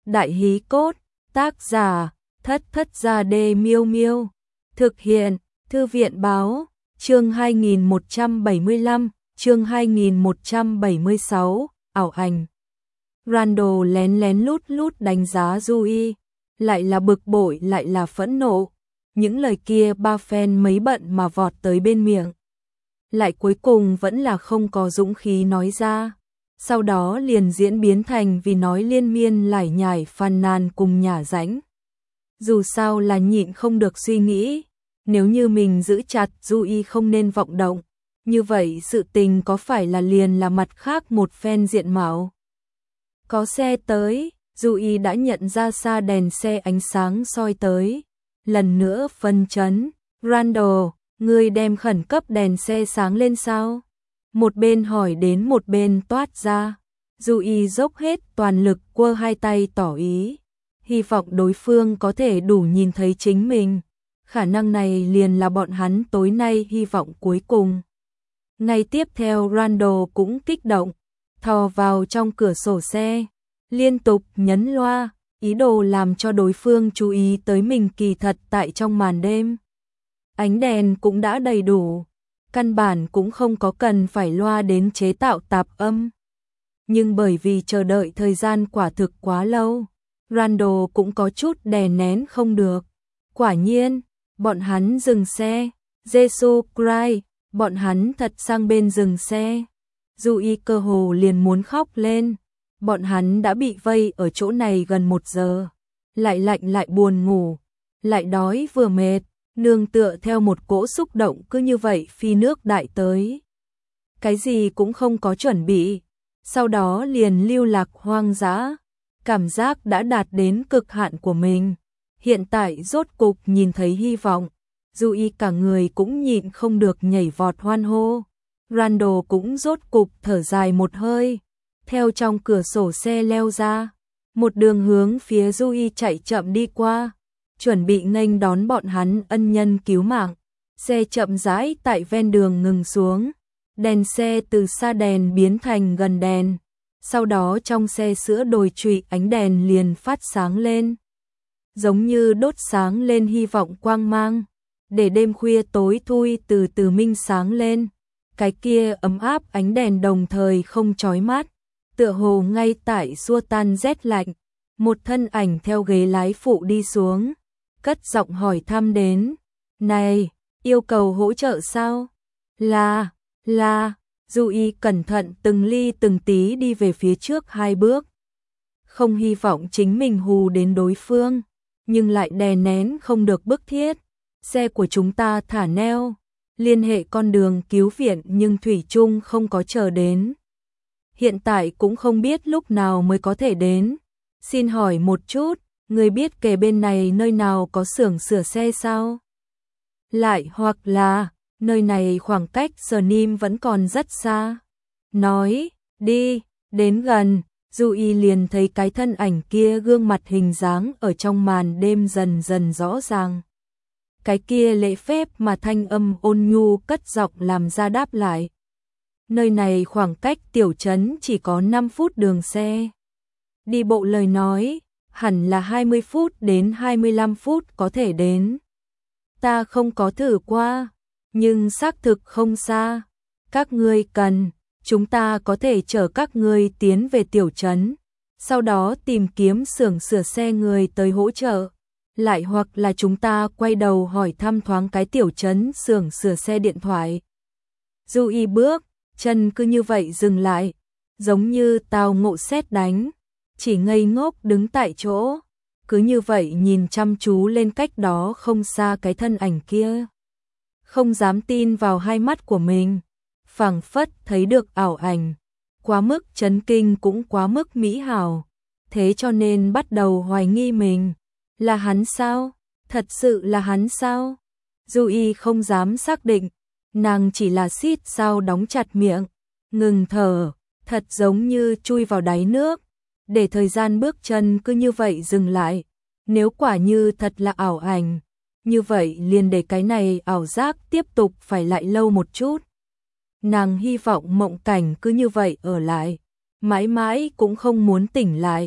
Đại hí cốt, tác giả, Thất Thất Gia Đê Miêu Miêu. Thực hiện, Thư viện báo, chương 2175, chương 2176, ảo ảnh. Randall lén lén lút lút đánh giá Rui, lại là bực bội lại là phẫn nộ. Những lời kia ba fan mấy bận mà vọt tới bên miệng. Lại cuối cùng vẫn là không có dũng khí nói ra. Sau đó liền diễn biến thành vì nói liên miên lải nhải phàn nàn cùng nhả rãnh. Dù sao là nhịn không được suy nghĩ, nếu như mình giữ chặt Rui không nên vọng động, như vậy sự tình có phải là liền là mặt khác một phen diện mạo. Có xe tới, Rui đã nhận ra xa đèn xe ánh sáng soi tới. Lần nữa phân chấn, Randall, ngươi đem khẩn cấp đèn xe sáng lên sao? Một bên hỏi đến một bên toát ra. Rui dốc hết toàn lực quơ hai tay tỏ ý. Hy vọng đối phương có thể đủ nhìn thấy chính mình. Khả năng này liền là bọn hắn tối nay hy vọng cuối cùng. Ngay tiếp theo Randall cũng kích động, thò vào trong cửa sổ xe, liên tục nhấn loa, ý đồ làm cho đối phương chú ý tới mình kỳ thật tại trong màn đêm. Ánh đèn cũng đã đầy đủ, căn bản cũng không có cần phải loa đến chế tạo tạp âm. Nhưng bởi vì chờ đợi thời gian quả thực quá lâu, Randall cũng có chút đè nén không được. Quả nhiên, bọn hắn dừng xe, Jesus Christ, bọn hắn thật sang bên dừng xe. Rui cơ hồ liền muốn khóc lên, bọn hắn đã bị vây ở chỗ này gần 1 giờ, lại lạnh lại buồn ngủ, lại đói vừa mệt, nương tựa theo một cỗ xúc động cứ như vậy phi nước đại tới. Cái gì cũng không có chuẩn bị, sau đó liền lưu lạc hoang dã, cảm giác đã đạt đến cực hạn của mình. Hiện tại rốt cục nhìn thấy hy vọng, Rui cả người cũng nhịn không được nhảy vọt hoan hô. Randall cũng rốt cục thở dài một hơi, theo trong cửa sổ xe leo ra, một đường hướng phía Rui chạy chậm đi qua, chuẩn bị nghênh đón bọn hắn ân nhân cứu mạng. Xe chậm rãi tại ven đường ngừng xuống, đèn xe từ xa đèn biến thành gần đèn, sau đó trong xe sữa đồi trụy ánh đèn liền phát sáng lên, giống như đốt sáng lên hy vọng quang mang, để đêm khuya tối thui từ từ minh sáng lên. Cái kia ấm áp ánh đèn đồng thời không chói mắt, tựa hồ ngay tại xua tan rét lạnh. Một thân ảnh theo ghế lái phụ đi xuống, cất giọng hỏi thăm đến. Này, yêu cầu hỗ trợ sao? Là, Rui cẩn thận từng ly từng tí đi về phía trước 2 bước. Không hy vọng chính mình hù đến đối phương, nhưng lại đè nén không được bức thiết. Xe của chúng ta thả neo, liên hệ con đường cứu viện nhưng thủy chung không có chờ đến. Hiện tại cũng không biết lúc nào mới có thể đến. Xin hỏi một chút, người biết kề bên này nơi nào có xưởng sửa xe sao? Lại hoặc là, nơi này khoảng cách Snim vẫn còn rất xa. Nói, đi, đến gần, Rui liền thấy cái thân ảnh kia gương mặt hình dáng ở trong màn đêm dần dần rõ ràng. Cái kia lễ phép mà thanh âm ôn nhu cất giọng làm ra đáp lại. Nơi này khoảng cách tiểu trấn chỉ có 5 phút đường xe. Đi bộ lời nói, hẳn là 20 phút đến 25 phút có thể đến. Ta không có thử qua, nhưng xác thực không xa. Các ngươi cần, chúng ta có thể chở các ngươi tiến về tiểu trấn, sau đó tìm kiếm xưởng sửa xe người tới hỗ trợ. Lại hoặc là chúng ta quay đầu hỏi thăm thoáng cái tiểu trấn xưởng sửa xe điện thoại. Rui bước, chân cứ như vậy dừng lại, giống như tao ngộ sét đánh, chỉ ngây ngốc đứng tại chỗ, cứ như vậy nhìn chăm chú lên cách đó không xa cái thân ảnh kia. Không dám tin vào hai mắt của mình, phảng phất thấy được ảo ảnh, quá mức chấn kinh cũng quá mức mỹ hảo, thế cho nên bắt đầu hoài nghi mình. Là hắn sao? Thật sự là hắn sao? Rui không dám xác định, nàng chỉ là xít sao đóng chặt miệng, ngừng thở, thật giống như chui vào đáy nước, để thời gian bước chân cứ như vậy dừng lại. Nếu quả như thật là ảo ảnh, như vậy liền để cái này ảo giác tiếp tục phải lại lâu một chút. Nàng hy vọng mộng cảnh cứ như vậy ở lại, mãi mãi cũng không muốn tỉnh lại.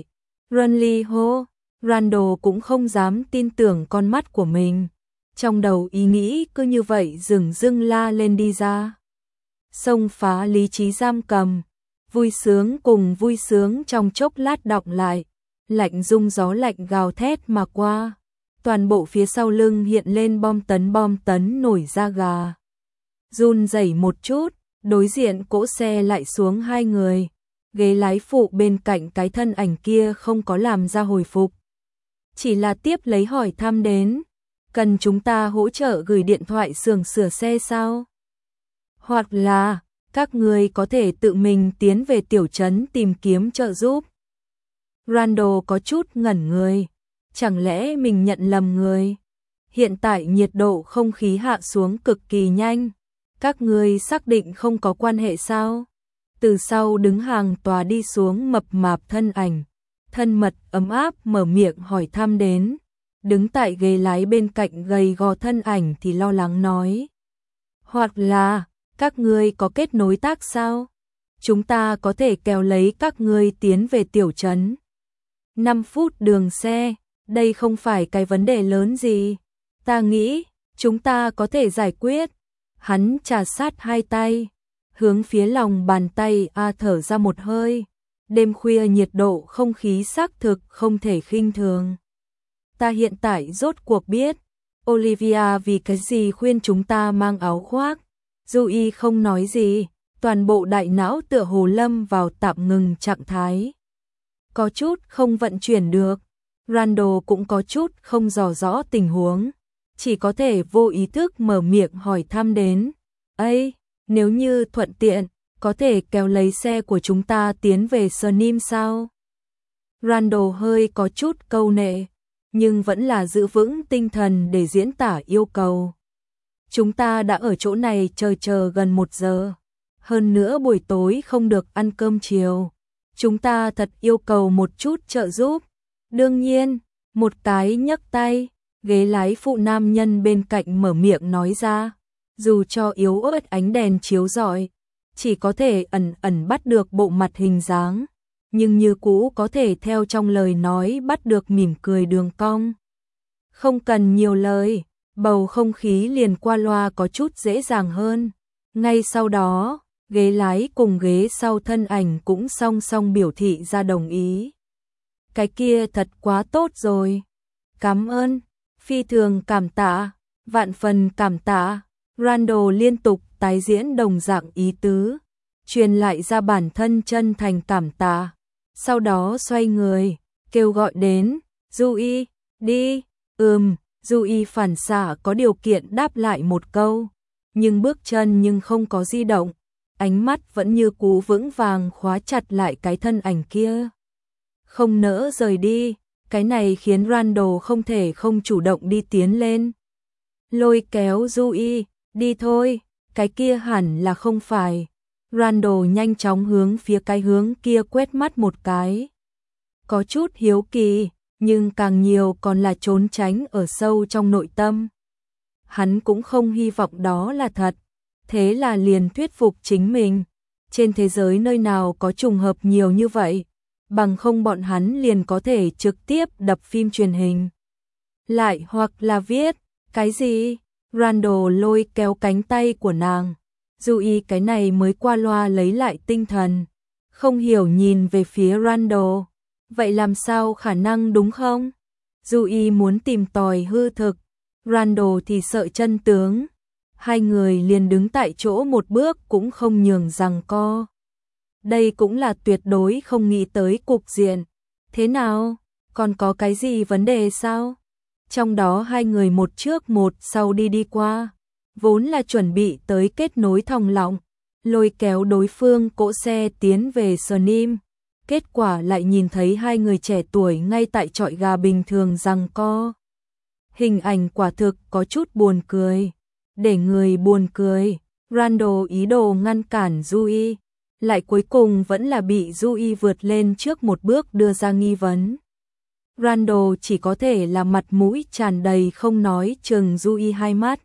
Renly hô, Randall cũng không dám tin tưởng con mắt của mình. Trong đầu ý nghĩ cứ như vậy dửng dưng la lên đi ra. Xông phá lý trí giam cầm, vui sướng cùng vui sướng trong chốc lát đọng lại, lạnh rung gió lạnh gào thét mà qua. Toàn bộ phía sau lưng hiện lên bom tấn nổi da gà. Run rẩy một chút, đối diện cỗ xe lại xuống hai người. Ghế lái phụ bên cạnh cái thân ảnh kia không có làm ra hồi phục. Chỉ là tiếp lấy hỏi thăm đến, cần chúng ta hỗ trợ gửi điện thoại xưởng sửa xe sao? Hoặc là, các người có thể tự mình tiến về tiểu trấn tìm kiếm trợ giúp. Randall có chút ngẩn người, chẳng lẽ mình nhận lầm người? Hiện tại nhiệt độ không khí hạ xuống cực kỳ nhanh, các người xác định không có quan hệ sao? Từ sau đứng hàng tòa đi xuống mập mạp thân ảnh, thân mật ấm áp mở miệng hỏi thăm đến. Đứng tại ghế lái bên cạnh gầy gò thân ảnh thì lo lắng nói. Hoặc là, các ngươi có kết nối tác sao? Chúng ta có thể kéo lấy các ngươi tiến về tiểu trấn. 5 phút đường xe, đây không phải cái vấn đề lớn gì. Ta nghĩ, chúng ta có thể giải quyết. Hắn trà sát hai tay, hướng phía lòng bàn tay thở ra một hơi. Đêm khuya nhiệt độ không khí xác thực không thể khinh thường. Ta hiện tại rốt cuộc biết, Olivia vì cái gì khuyên chúng ta mang áo khoác. Dewey không nói gì, toàn bộ đại não tựa hồ lâm vào tạm ngừng trạng thái. Có chút không vận chuyển được, Randall cũng có chút không rõ rõ tình huống, chỉ có thể vô ý thức mở miệng hỏi thăm đến. Ây, nếu như thuận tiện, có thể kéo lấy xe của chúng ta tiến về Snim sao? Randall hơi có chút câu nệ, nhưng vẫn là giữ vững tinh thần để diễn tả yêu cầu. Chúng ta đã ở chỗ này chờ gần 1 giờ. Hơn nữa buổi tối không được ăn cơm chiều. Chúng ta thật yêu cầu một chút trợ giúp. Đương nhiên, một cái nhấc tay, ghế lái phụ nam nhân bên cạnh mở miệng nói ra. Dù cho yếu ớt ánh đèn chiếu rọi, chỉ có thể ẩn ẩn bắt được bộ mặt hình dáng, nhưng như cũ có thể theo trong lời nói bắt được mỉm cười đường cong. Không cần nhiều lời, bầu không khí liền qua loa có chút dễ dàng hơn. Ngay sau đó, ghế lái cùng ghế sau thân ảnh cũng song song biểu thị ra đồng ý. Cái kia thật quá tốt rồi. Cảm ơn, phi thường cảm tạ, vạn phần cảm tạ. Randall liên tục tái diễn đồng dạng ý tứ, truyền lại ra bản thân chân thành cảm tạ. Sau đó xoay người, kêu gọi đến, Dewey, đi, Dewey phản xạ có điều kiện đáp lại một câu, nhưng bước chân nhưng không có di động, ánh mắt vẫn như cũ vững vàng khóa chặt lại cái thân ảnh kia. Không nỡ rời đi, cái này khiến Randall không thể không chủ động đi tiến lên. Lôi kéo Dewey, đi thôi, cái kia hẳn là không phải. Randall nhanh chóng hướng phía cái hướng kia quét mắt một cái. Có chút hiếu kỳ, nhưng càng nhiều còn là trốn tránh ở sâu trong nội tâm. Hắn cũng không hy vọng đó là thật, thế là liền thuyết phục chính mình. Trên thế giới nơi nào có trùng hợp nhiều như vậy, bằng không bọn hắn liền có thể trực tiếp đập phim truyền hình. Lại hoặc là viết, cái gì? Randall lôi kéo cánh tay của nàng. Dewey cái này mới qua loa lấy lại tinh thần, không hiểu nhìn về phía Randall. Vậy làm sao khả năng đúng không? Dewey muốn tìm tòi hư thực, Randall thì sợ chân tướng. Hai người liền đứng tại chỗ một bước cũng không nhường giằng co. Đây cũng là tuyệt đối không nghĩ tới cục diện. Thế nào? Còn có cái gì vấn đề sao? Trong đó hai người một trước một sau đi qua, vốn là chuẩn bị tới kết nối thòng lọng, lôi kéo đối phương cỗ xe tiến về Snim. Kết quả lại nhìn thấy hai người trẻ tuổi ngay tại chọi gà bình thường giằng co. Hình ảnh quả thực có chút buồn cười. Để người buồn cười, Randall ý đồ ngăn cản Dewey, lại cuối cùng vẫn là bị Dewey vượt lên trước một bước đưa ra nghi vấn. Randall chỉ có thể là mặt mũi tràn đầy không nói chừng Dewey hai mắt.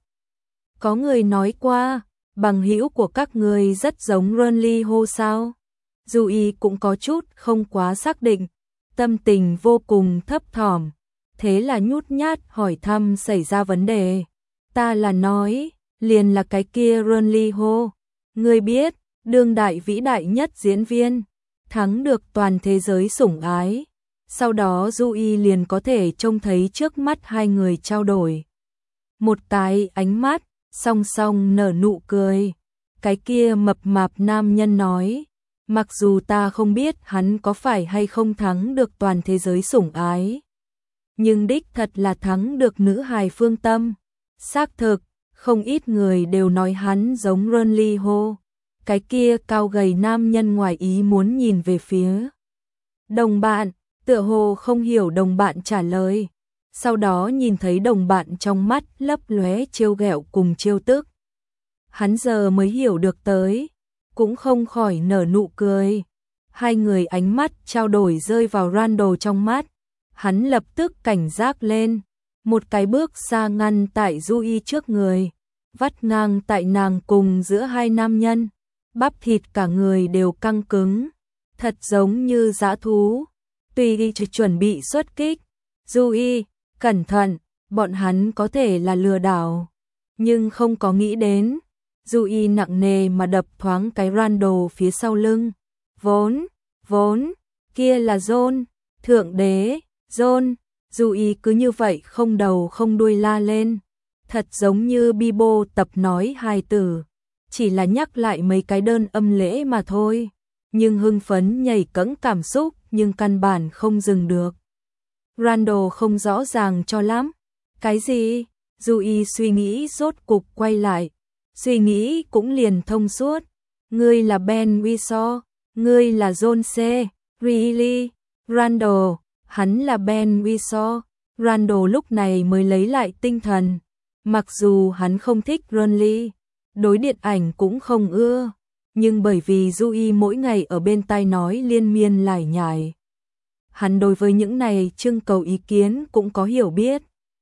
Có người nói qua, bằng hữu của các người rất giống Renly Ho sao? Dewey cũng có chút không quá xác định, tâm tình vô cùng thấp thỏm, thế là nhút nhát hỏi thăm xảy ra vấn đề. Ta là nói, liền là cái kia Run Lee Ho, ngươi biết, đương đại vĩ đại nhất diễn viên, thắng được toàn thế giới sủng ái. Sau đó Du Y liền có thể trông thấy trước mắt hai người trao đổi một cái ánh mắt, song song nở nụ cười. Cái kia mập mạp nam nhân nói, mặc dù ta không biết hắn có phải hay không thắng được toàn thế giới sủng ái, nhưng đích thật là thắng được nữ hài phương tâm. Xác thực, không ít người đều nói hắn giống Run Lee Ho. Cái kia cao gầy nam nhân ngoài ý muốn nhìn về phía đồng bạn, tựa hồ không hiểu đồng bạn trả lời. Sau đó nhìn thấy đồng bạn trong mắt lấp lóe trêu ghẹo cùng trêu tức. Hắn giờ mới hiểu được tới, cũng không khỏi nở nụ cười. Hai người ánh mắt trao đổi rơi vào Randall trong mắt. Hắn lập tức cảnh giác lên, một cái bước xa ngăn tại Du Y trước người, vắt ngang tại nàng cùng giữa hai nam nhân. Bắp thịt cả người đều căng cứng, thật giống như dã thú. Tùy Y chuẩn bị xuất kích. Du Y, cẩn thận, bọn hắn có thể là lừa đảo. Nhưng không có nghĩ đến. Du Y nặng nề mà đập thoáng cái Randall phía sau lưng. Vốn, kia là John, thượng đế, John. Du Y cứ như vậy không đầu không đuôi la lên. Thật giống như Bibo tập nói hài tử. Chỉ là nhắc lại mấy cái đơn âm lễ mà thôi. Nhưng hưng phấn nhảy cẫng cảm xúc nhưng căn bản không dừng được. Randall không rõ ràng cho lắm. Cái gì? Du Y suy nghĩ rốt cục quay lại. Suy nghĩ cũng liền thông suốt. Ngươi là Ben Whishaw, ngươi là John C. Reilly. Randall, hắn là Ben Whishaw. Randall lúc này mới lấy lại tinh thần. Mặc dù hắn không thích Run Lee, đối điện ảnh cũng không ưa, nhưng bởi vì Du Y mỗi ngày ở bên tai nói liên miên lải nhải, hắn đối với những này trưng cầu ý kiến cũng có hiểu biết.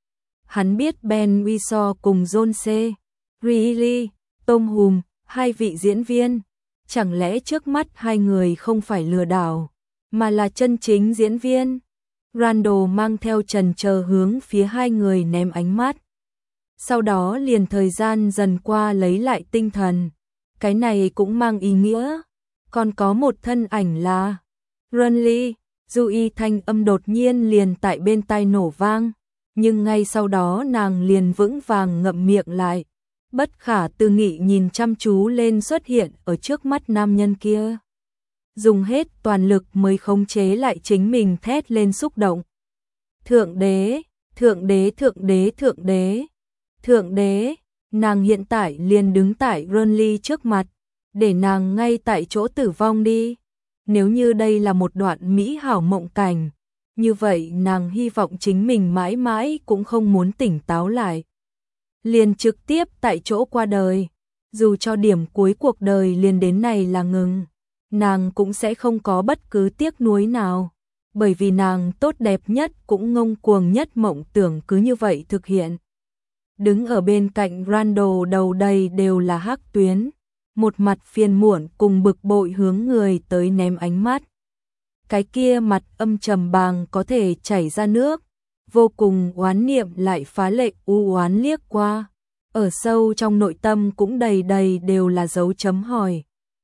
Hắn biết Ben Whishaw cùng John C. Reilly, Tom Hum, hai vị diễn viên, chẳng lẽ trước mắt hai người không phải lừa đảo, mà là chân chính diễn viên. Randall mang theo trần chờ hướng phía hai người ném ánh mắt. Sau đó liền thời gian dần qua lấy lại tinh thần. Cái này cũng mang ý nghĩa. Còn có một thân ảnh là Run Lee. Du Y thanh âm đột nhiên liền tại bên tai nổ vang. Nhưng ngay sau đó nàng liền vững vàng ngậm miệng lại. Bất khả tư nghị nhìn chăm chú lên xuất hiện ở trước mắt nam nhân kia. Dùng hết toàn lực mới khống chế lại chính mình thét lên xúc động. Thượng đế, thượng đế, thượng đế, thượng đế. Thượng đế, nàng hiện tại liền đứng tại Run Lee trước mặt, để nàng ngay tại chỗ tử vong đi. Nếu như đây là một đoạn mỹ hảo mộng cảnh, như vậy nàng hy vọng chính mình mãi mãi cũng không muốn tỉnh táo lại. Liền trực tiếp tại chỗ qua đời, dù cho điểm cuối cuộc đời liền đến này là ngừng, nàng cũng sẽ không có bất cứ tiếc nuối nào, bởi vì nàng tốt đẹp nhất cũng ngông cuồng nhất mộng tưởng cứ như vậy thực hiện. Đứng ở bên cạnh Randall đầu đầy đều là hắc tuyến, một mặt phiền muộn cùng bực bội hướng người tới ném ánh mắt. Cái kia mặt âm trầm bàng có thể chảy ra nước, vô cùng oán niệm lại phá lệ u oán liếc qua, ở sâu trong nội tâm cũng đầy đầy đều là dấu chấm hỏi.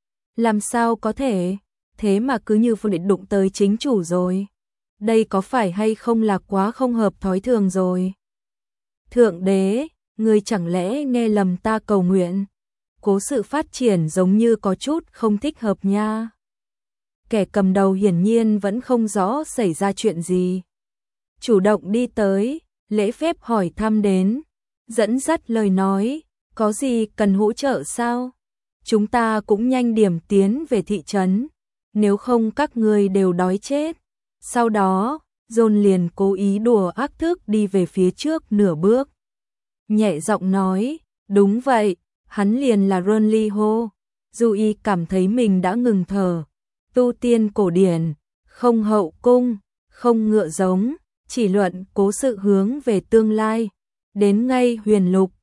Làm sao có thể, thế mà cứ như vừa đụng tới chính chủ rồi. Đây có phải hay không là quá không hợp thói thường rồi. Thượng đế, ngươi chẳng lẽ nghe lầm ta cầu nguyện? Cố sự phát triển giống như có chút không thích hợp nha. Kẻ cầm đầu hiển nhiên vẫn không rõ xảy ra chuyện gì. Chủ động đi tới, lễ phép hỏi thăm đến, dẫn dắt lời nói, có gì cần hỗ trợ sao? Chúng ta cũng nhanh điểm tiến về thị trấn, nếu không các ngươi đều đói chết. Sau đó, John liền cố ý đùa ác thức đi về phía trước nửa bước. Nhẹ giọng nói, đúng vậy, hắn liền là Run Lee Ho. Du Y cảm thấy mình đã ngừng thở. Tu tiên cổ điển, không hậu cung, không ngựa giống, chỉ luận cố sự hướng về tương lai. Đến ngay huyền lục,